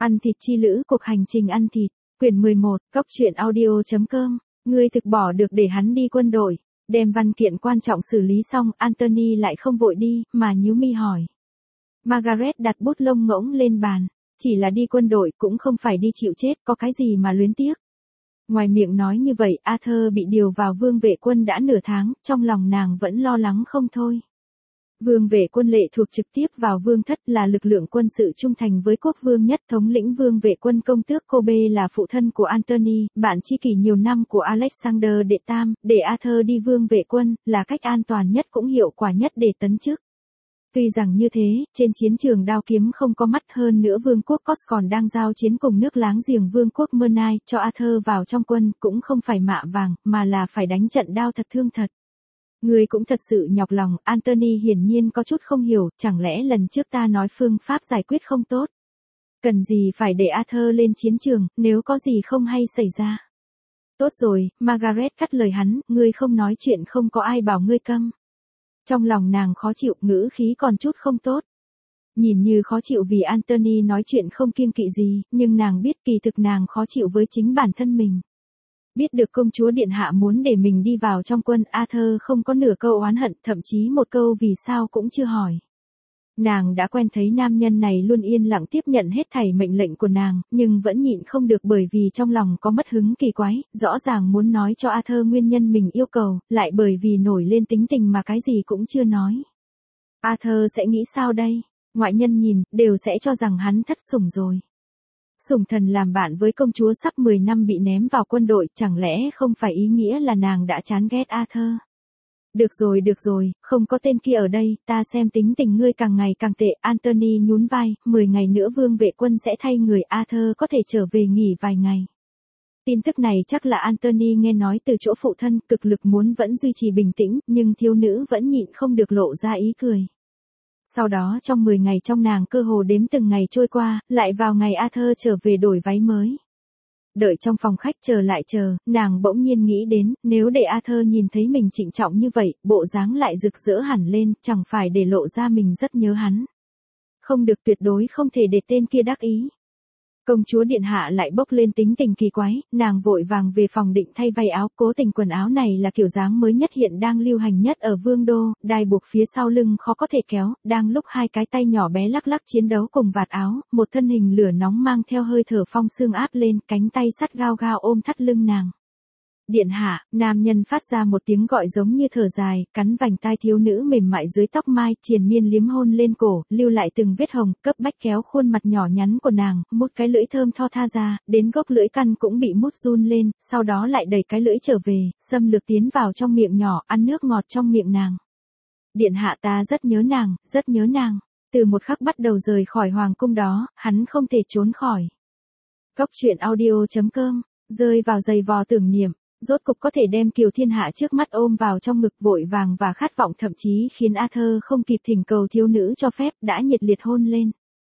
Ăn thịt chi lữ, cuộc hành trình ăn thịt, quyển 11, Cốc truyện audio.com, ngươi thực bỏ được để hắn đi quân đội, đem văn kiện quan trọng xử lý xong, Anthony lại không vội đi, mà nhíu mi hỏi. Margaret đặt bút lông ngỗng lên bàn, chỉ là đi quân đội cũng không phải đi chịu chết, có cái gì mà luyến tiếc. Ngoài miệng nói như vậy, Arthur bị điều vào vương vệ quân đã nửa tháng, trong lòng nàng vẫn lo lắng không thôi. Vương vệ quân lệ thuộc trực tiếp vào vương thất, là lực lượng quân sự trung thành với quốc vương nhất. Thống lĩnh vương vệ quân công tước Kobe là phụ thân của Anthony, bạn tri kỷ nhiều năm của Alexander đệ tam. Để Arthur đi vương vệ quân là cách an toàn nhất cũng hiệu quả nhất để tấn chức. Tuy rằng như thế, trên chiến trường đao kiếm không có mắt, hơn nữa vương quốc Cos còn đang giao chiến cùng nước láng giềng vương quốc Mernai, cho Arthur vào trong quân cũng không phải mạ vàng, mà là phải đánh trận đao thật thương thật. Ngươi cũng thật sự nhọc lòng. Anthony hiển nhiên có chút không hiểu, chẳng lẽ lần trước ta nói phương pháp giải quyết không tốt? Cần gì phải để Arthur lên chiến trường, nếu có gì không hay xảy ra? Tốt rồi, Margaret cắt lời hắn, ngươi không nói chuyện không có ai bảo ngươi câm. Trong lòng nàng khó chịu, ngữ khí còn chút không tốt. Nhìn như khó chịu vì Anthony nói chuyện không kiêng kỵ gì, nhưng nàng biết kỳ thực nàng khó chịu với chính bản thân mình. Biết được công chúa điện hạ muốn để mình đi vào trong quân, Arthur không có nửa câu oán hận, thậm chí một câu vì sao cũng chưa hỏi. Nàng đã quen thấy nam nhân này luôn yên lặng tiếp nhận hết thảy mệnh lệnh của nàng, nhưng vẫn nhịn không được bởi vì trong lòng có mất hứng kỳ quái, rõ ràng muốn nói cho Arthur nguyên nhân mình yêu cầu, lại bởi vì nổi lên tính tình mà cái gì cũng chưa nói. Arthur sẽ nghĩ sao đây? Ngoại nhân nhìn, đều sẽ cho rằng hắn thất sủng rồi. Sủng thần làm bạn với công chúa sắp 10 năm bị ném vào quân đội, chẳng lẽ không phải ý nghĩa là nàng đã chán ghét Arthur? Được rồi, không có tên kia ở đây, ta xem tính tình ngươi càng ngày càng tệ. Anthony nhún vai, 10 ngày nữa vương vệ quân sẽ thay người, Arthur có thể trở về nghỉ vài ngày. Tin tức này chắc là Anthony nghe nói từ chỗ phụ thân, cực lực muốn vẫn duy trì bình tĩnh, nhưng thiếu nữ vẫn nhịn không được lộ ra ý cười. Sau đó trong 10 ngày trong nàng cơ hồ đếm từng ngày trôi qua, lại vào ngày Arthur trở về đổi váy mới. Đợi trong phòng khách chờ, nàng bỗng nhiên nghĩ đến, nếu để Arthur nhìn thấy mình trịnh trọng như vậy, bộ dáng lại rực rỡ hẳn lên, chẳng phải để lộ ra mình rất nhớ hắn. Không được, tuyệt đối không thể để tên kia đắc ý. Công chúa điện hạ lại bốc lên tính tình kỳ quái, nàng vội vàng về phòng định thay váy áo, cố tình quần áo này là kiểu dáng mới nhất hiện đang lưu hành nhất ở vương đô, đai buộc phía sau lưng khó có thể kéo, đang lúc hai cái tay nhỏ bé lắc lắc chiến đấu cùng vạt áo, một thân hình lửa nóng mang theo hơi thở phong sương áp lên, cánh tay sắt gao gao ôm thắt lưng nàng. Điện hạ, nam nhân phát ra một tiếng gọi giống như thở dài, cắn vành tai thiếu nữ mềm mại dưới tóc mai, triền miên liếm hôn lên cổ, lưu lại từng vết hồng, cấp bách kéo khuôn mặt nhỏ nhắn của nàng, mút cái lưỡi thơm tho tha ra, đến gốc lưỡi căn cũng bị mút run lên, sau đó lại đẩy cái lưỡi trở về, xâm lược tiến vào trong miệng nhỏ, ăn nước ngọt trong miệng nàng. Điện hạ, ta rất nhớ nàng. Từ một khắc bắt đầu rời khỏi hoàng cung đó, hắn không thể trốn khỏi. Cốc truyện audio.com, rơi vào giày vò tưởng niệm. Rốt cục có thể đem Kiều Thiên Hạ trước mắt ôm vào trong ngực, vội vàng và khát vọng, thậm chí khiến Arthur không kịp thỉnh cầu thiếu nữ cho phép, đã nhiệt liệt hôn lên.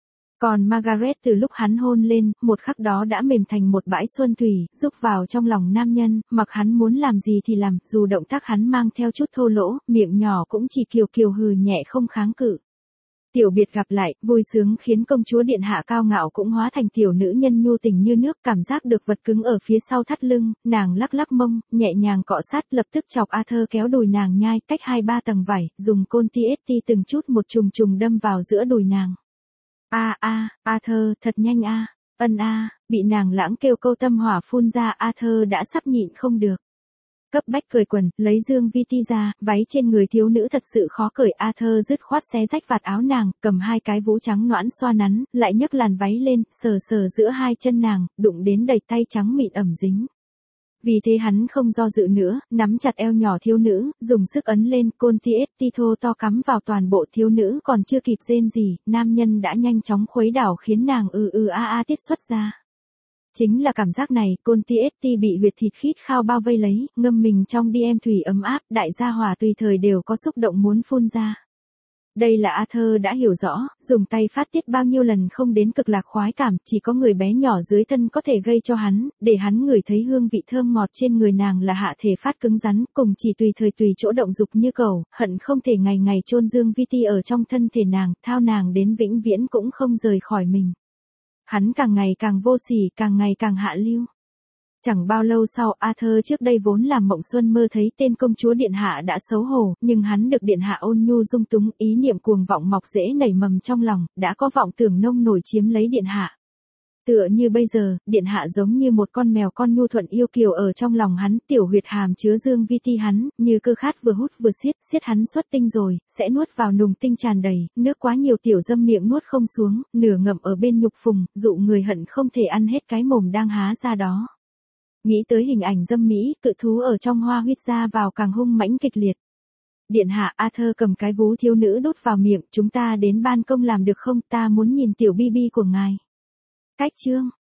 Còn Margaret từ lúc hắn hôn lên, một khắc đó đã mềm thành một bãi xuân thủy, rúc vào trong lòng nam nhân, mặc hắn muốn làm gì thì làm, dù động tác hắn mang theo chút thô lỗ, miệng nhỏ cũng chỉ kiều hừ nhẹ không kháng cự. Tiểu biệt gặp lại, vui sướng khiến công chúa điện hạ cao ngạo cũng hóa thành tiểu nữ nhân nhu tình như nước, cảm giác được vật cứng ở phía sau thắt lưng, nàng lắc lắc mông, nhẹ nhàng cọ sát, lập tức chọc Arthur kéo đùi nàng nhai, cách 2-3 tầng vải, dùng côn TST từng chút một trùng đâm vào giữa đùi nàng. Arthur, thật nhanh bị nàng lãng kêu câu tâm hỏa phun ra, Arthur đã sắp nhịn không được. Cấp bách cởi quần, lấy dương vi ti ra, váy trên người thiếu nữ thật sự khó cởi, Arthur dứt khoát xé rách vạt áo nàng, cầm hai cái vú trắng nõn xoa nắn, lại nhấc làn váy lên, sờ giữa hai chân nàng, đụng đến đầy tay trắng mịn ẩm dính. Vì thế hắn không do dự nữa, nắm chặt eo nhỏ thiếu nữ, dùng sức ấn lên, côn TST thô to cắm vào toàn bộ thiếu nữ, còn chưa kịp rên gì, nam nhân đã nhanh chóng khuấy đảo khiến nàng tiết xuất ra. Chính là cảm giác này, côn TST bị huyệt thịt khít khao bao vây lấy, ngâm mình trong DM thủy ấm áp, đại gia hỏa tùy thời đều có xúc động muốn phun ra. Đây là Arthur đã hiểu rõ, dùng tay phát tiết bao nhiêu lần không đến cực lạc khoái cảm, chỉ có người bé nhỏ dưới thân có thể gây cho hắn, để hắn ngửi thấy hương vị thơm ngọt trên người nàng là hạ thể phát cứng rắn, cùng chỉ tùy thời tùy chỗ động dục như cầu, hận không thể ngày ngày chôn dương vi ti ở trong thân thể nàng, thao nàng đến vĩnh viễn cũng không rời khỏi mình. Hắn càng ngày càng vô sỉ, càng ngày càng hạ lưu. Chẳng bao lâu sau, Arthur trước đây vốn làm mộng xuân mơ thấy tên công chúa điện hạ đã xấu hổ, nhưng hắn được điện hạ ôn nhu dung túng, ý niệm cuồng vọng mọc rễ nảy mầm trong lòng, đã có vọng tưởng nông nổi chiếm lấy điện hạ. Tựa như bây giờ, điện hạ giống như một con mèo con nhu thuận yêu kiều ở trong lòng hắn, tiểu huyệt hàm chứa dương vi ti hắn, như cơ khát vừa hút vừa xiết hắn xuất tinh rồi, sẽ nuốt vào nùng tinh tràn đầy, nước quá nhiều tiểu dâm miệng nuốt không xuống, nửa ngậm ở bên nhục phùng, dụ người hận không thể ăn hết cái mồm đang há ra đó. Nghĩ tới hình ảnh dâm mỹ, cự thú ở trong hoa huyết ra vào càng hung mãnh kịch liệt. Điện hạ, Arthur cầm cái vú thiếu nữ đút vào miệng, chúng ta đến ban công làm được không, ta muốn nhìn tiểu bi của ngài. Cách chương